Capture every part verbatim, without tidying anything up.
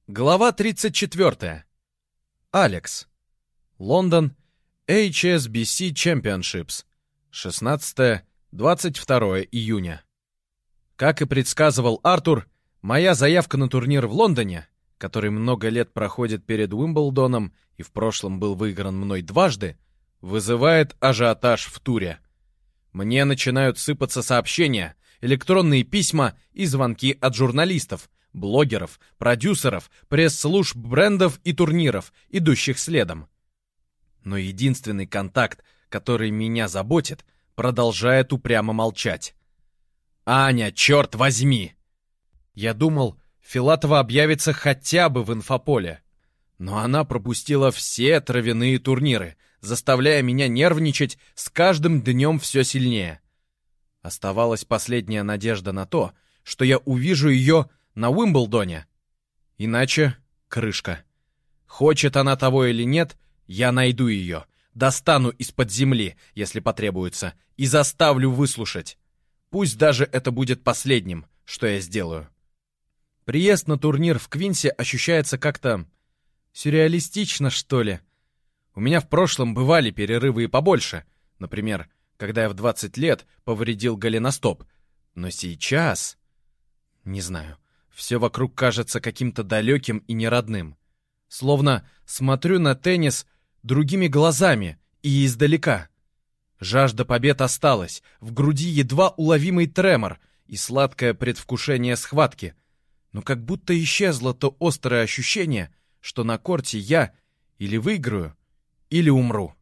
Глава тридцать четвёртая. Алекс. Лондон. эйч эс би си Championships. шестнадцатое-двадцать второе июня. Как и предсказывал Артур, моя заявка на турнир в Лондоне, который много лет проходит перед Уимблдоном и в прошлом был выигран мной дважды, вызывает ажиотаж в туре. Мне начинают сыпаться сообщения, электронные письма и звонки от журналистов, блогеров, продюсеров, пресс-служб брендов и турниров, идущих следом. Но единственный контакт, который меня заботит, продолжает упрямо молчать. «Аня, черт возьми!» Я думал, Филатова объявится хотя бы в инфополе. Но она пропустила все травяные турниры, заставляя меня нервничать с каждым днем все сильнее. Оставалась последняя надежда на то, что я увижу ее на Уимблдоне. Иначе крышка. Хочет она того или нет, я найду ее, достану из-под земли, если потребуется, и заставлю выслушать. Пусть даже это будет последним, что я сделаю. Приезд на турнир в Квинсе ощущается как-то сюрреалистично, что ли. У меня в прошлом бывали перерывы и побольше. Например, когда я в двадцать лет повредил голеностоп. Но сейчас... Не знаю. Все вокруг кажется каким-то далеким и неродным. Словно смотрю на теннис другими глазами и издалека. Жажда побед осталась, в груди едва уловимый тремор и сладкое предвкушение схватки. Но как будто исчезло то острое ощущение, что на корте я или выиграю, или умру.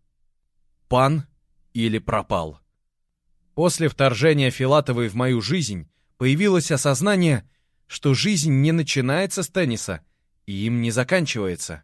Пан или пропал. После вторжения Филатовой в мою жизнь появилось осознание, что жизнь не начинается с тенниса и им не заканчивается.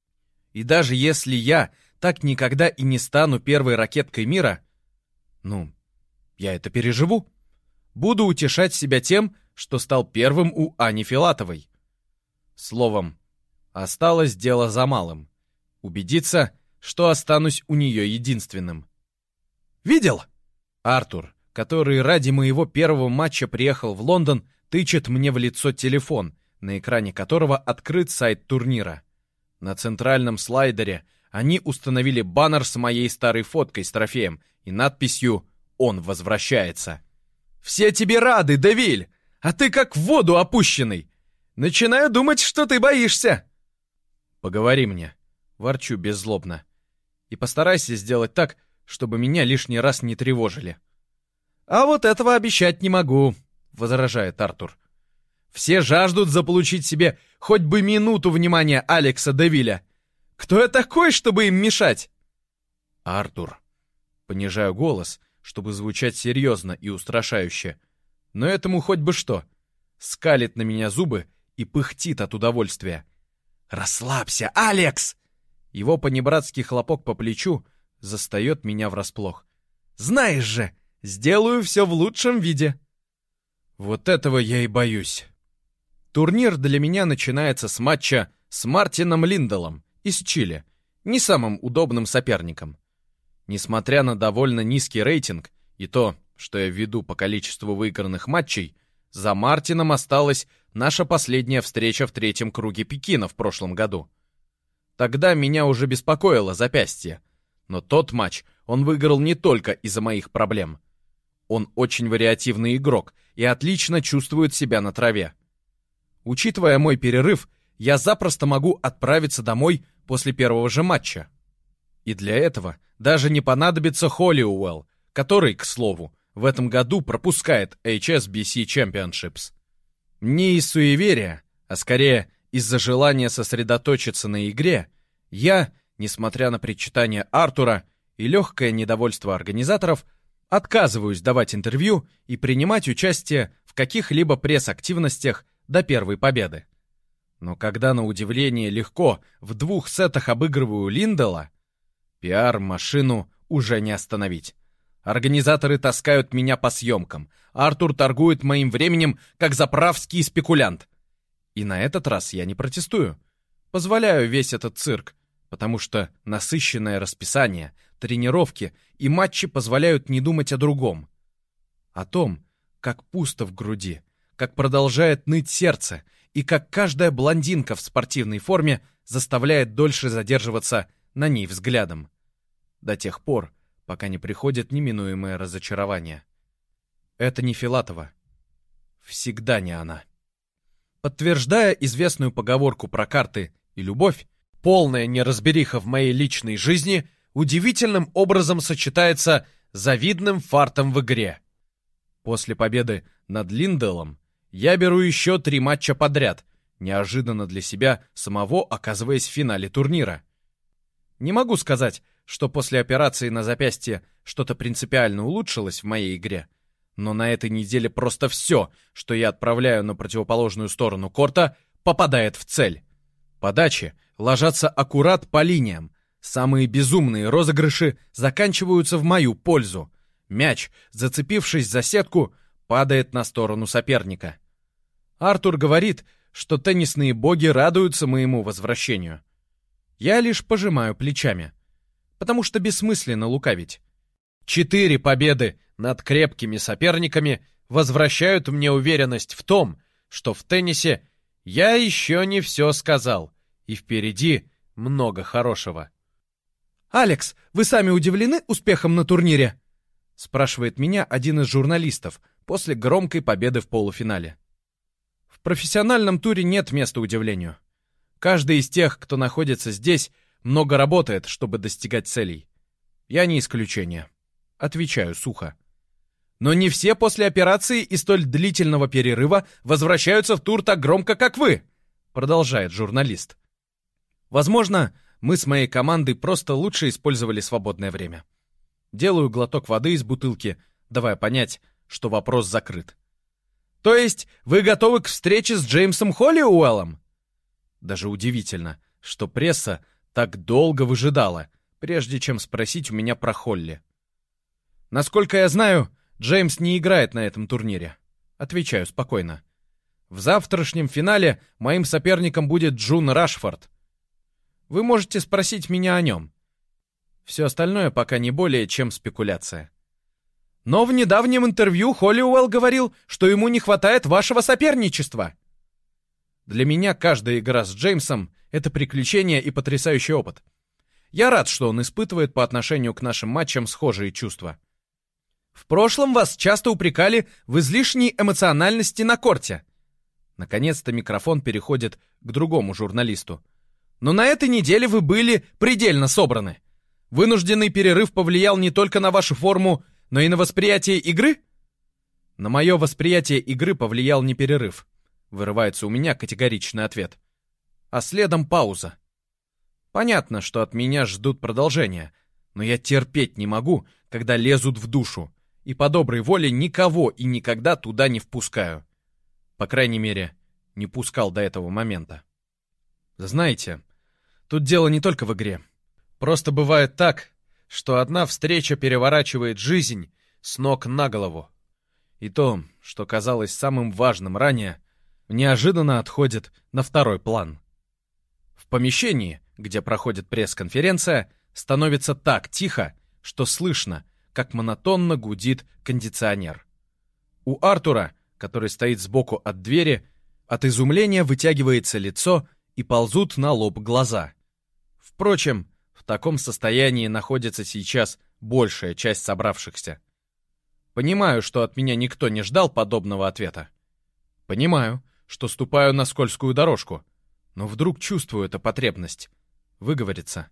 И даже если я так никогда и не стану первой ракеткой мира, ну, я это переживу. Буду утешать себя тем, что стал первым у Ани Филатовой. Словом, осталось дело за малым. Убедиться, что останусь у нее единственным. «Видел?» Артур, который ради моего первого матча приехал в Лондон, тычет мне в лицо телефон, на экране которого открыт сайт турнира. На центральном слайдере они установили баннер с моей старой фоткой с трофеем и надписью «Он возвращается». «Все тебе рады, Девиль, а ты как в воду опущенный. Начинаю думать, что ты боишься». «Поговори мне», — ворчу беззлобно. «И постарайся сделать так, чтобы меня лишний раз не тревожили». «А вот этого обещать не могу», — возражает Артур. «Все жаждут заполучить себе хоть бы минуту внимания Алекса Девиля. Кто я такой, чтобы им мешать?» «Артур», — понижаю голос, чтобы звучать серьезно и устрашающе. Но этому хоть бы что. Скалит на меня зубы и пыхтит от удовольствия. «Расслабься, Алекс!» Его понебратский хлопок по плечу застает меня врасплох. «Знаешь же, сделаю все в лучшем виде». Вот этого я и боюсь. Турнир для меня начинается с матча с Мартином Линдалом из Чили, не самым удобным соперником. Несмотря на довольно низкий рейтинг и то, что я веду по количеству выигранных матчей, за Мартином осталась наша последняя встреча в третьем круге Пекина в прошлом году. Тогда меня уже беспокоило запястье, но тот матч он выиграл не только из-за моих проблем. Он очень вариативный игрок и отлично чувствует себя на траве. Учитывая мой перерыв, я запросто могу отправиться домой после первого же матча. И для этого даже не понадобится Холлиуэлл, который, к слову, в этом году пропускает эйч эс би си Championships. Не из суеверия, а скорее из-за желания сосредоточиться на игре, я, несмотря на причитания Артура и легкое недовольство организаторов, отказываюсь давать интервью и принимать участие в каких-либо пресс-активностях до первой победы. Но когда на удивление легко в двух сетах обыгрываю Линдала, пиар-машину уже не остановить. Организаторы таскают меня по съемкам. Артур торгует моим временем, как заправский спекулянт. И на этот раз я не протестую. Позволяю весь этот цирк, потому что насыщенное расписание, тренировки и матчи позволяют не думать о другом. О том, как пусто в груди, как продолжает ныть сердце и как каждая блондинка в спортивной форме заставляет дольше задерживаться на ней взглядом. До тех пор, пока не приходит неминуемое разочарование. Это не Филатова. Всегда не она. Подтверждая известную поговорку про карты и любовь, полная неразбериха в моей личной жизни удивительным образом сочетается с завидным фартом в игре. После победы над Линделом я беру еще три матча подряд, неожиданно для себя самого оказываясь в финале турнира. Не могу сказать, что после операции на запястье что-то принципиально улучшилось в моей игре, но на этой неделе просто все, что я отправляю на противоположную сторону корта, попадает в цель. Подачи ложатся аккурат по линиям, самые безумные розыгрыши заканчиваются в мою пользу. Мяч, зацепившись за сетку, падает на сторону соперника. Артур говорит, что теннисные боги радуются моему возвращению. Я лишь пожимаю плечами, потому что бессмысленно лукавить. Четыре победы над крепкими соперниками возвращают мне уверенность в том, что в теннисе я еще не все сказал, и впереди много хорошего. «Алекс, вы сами удивлены успехом на турнире?» — спрашивает меня один из журналистов после громкой победы в полуфинале. В профессиональном туре нет места удивлению. Каждый из тех, кто находится здесь, много работает, чтобы достигать целей. Я не исключение. Отвечаю сухо. Но не все после операции и столь длительного перерыва возвращаются в тур так громко, как вы, продолжает журналист. Возможно, мы с моей командой просто лучше использовали свободное время. Делаю глоток воды из бутылки, давая понять, что вопрос закрыт. То есть вы готовы к встрече с Джеймсом Холлиуэллом? Даже удивительно, что пресса так долго выжидала, прежде чем спросить у меня про Холли. Насколько я знаю, Джеймс не играет на этом турнире. Отвечаю спокойно. В завтрашнем финале моим соперником будет Джун Рашфорд. Вы можете спросить меня о нем. Все остальное пока не более чем спекуляция. Но в недавнем интервью Холлиуэлл говорил, что ему не хватает вашего соперничества. Для меня каждая игра с Джеймсом — это приключение и потрясающий опыт. Я рад, что он испытывает по отношению к нашим матчам схожие чувства. В прошлом вас часто упрекали в излишней эмоциональности на корте. Наконец-то микрофон переходит к другому журналисту. Но на этой неделе вы были предельно собраны. Вынужденный перерыв повлиял не только на вашу форму, но и на восприятие игры? На мое восприятие игры повлиял не перерыв. Вырывается у меня категоричный ответ. А следом пауза. Понятно, что от меня ждут продолжения, но я терпеть не могу, когда лезут в душу, и по доброй воле никого и никогда туда не впускаю. По крайней мере, не пускал до этого момента. Знаете, тут дело не только в игре. Просто бывает так, что одна встреча переворачивает жизнь с ног на голову. И то, что казалось самым важным ранее, неожиданно отходит на второй план. В помещении, где проходит пресс-конференция, становится так тихо, что слышно, как монотонно гудит кондиционер. У Артура, который стоит сбоку от двери, от изумления вытягивается лицо и ползут на лоб глаза. Впрочем, в таком состоянии находится сейчас большая часть собравшихся. Понимаю, что от меня никто не ждал подобного ответа. Понимаю, что ступаю на скользкую дорожку, но вдруг чувствую эту потребность выговориться.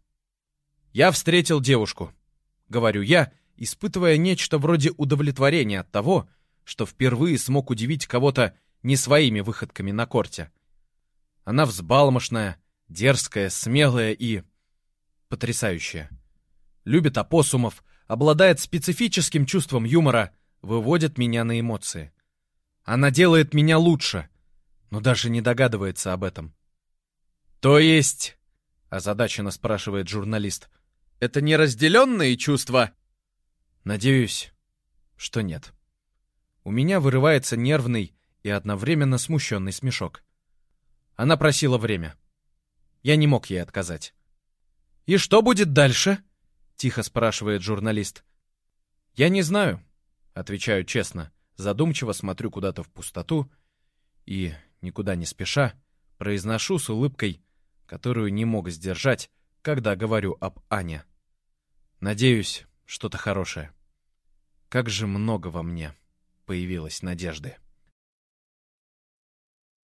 «Я встретил девушку», — говорю я, испытывая нечто вроде удовлетворения от того, что впервые смог удивить кого-то не своими выходками на корте. Она взбалмошная, дерзкая, смелая и потрясающая. Любит опоссумов, обладает специфическим чувством юмора, выводит меня на эмоции. Она делает меня лучше, но даже не догадывается об этом. «То есть...» — озадаченно спрашивает журналист. «Это неразделенные чувства?» Надеюсь, что нет. У меня вырывается нервный и одновременно смущенный смешок. Она просила время. Я не мог ей отказать. «И что будет дальше?» — тихо спрашивает журналист. «Я не знаю», — отвечаю честно, задумчиво смотрю куда-то в пустоту и никуда не спеша, произношу с улыбкой, которую не мог сдержать, когда говорю об Ане. Надеюсь, что-то хорошее. Как же много во мне появилось надежды.